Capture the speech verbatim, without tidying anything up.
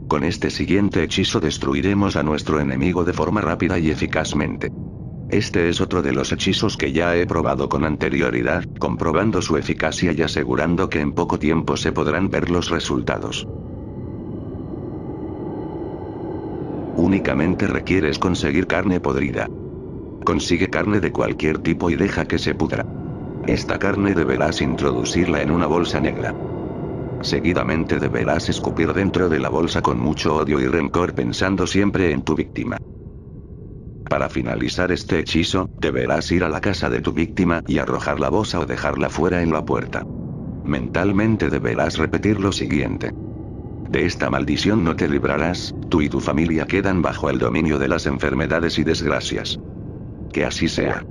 Con este siguiente hechizo destruiremos a nuestro enemigo de forma rápida y eficazmente. Este es otro de los hechizos que ya he probado con anterioridad, comprobando su eficacia y asegurando que en poco tiempo se podrán ver los resultados. Únicamente requieres conseguir carne podrida. Consigue carne de cualquier tipo y deja que se pudra. Esta carne deberás introducirla en una bolsa negra. Seguidamente deberás escupir dentro de la bolsa con mucho odio y rencor pensando siempre en tu víctima. Para finalizar este hechizo, deberás ir a la casa de tu víctima y arrojar la bolsa o dejarla fuera en la puerta. Mentalmente deberás repetir lo siguiente. De esta maldición no te librarás, tú y tu familia quedan bajo el dominio de las enfermedades y desgracias. Que así sea.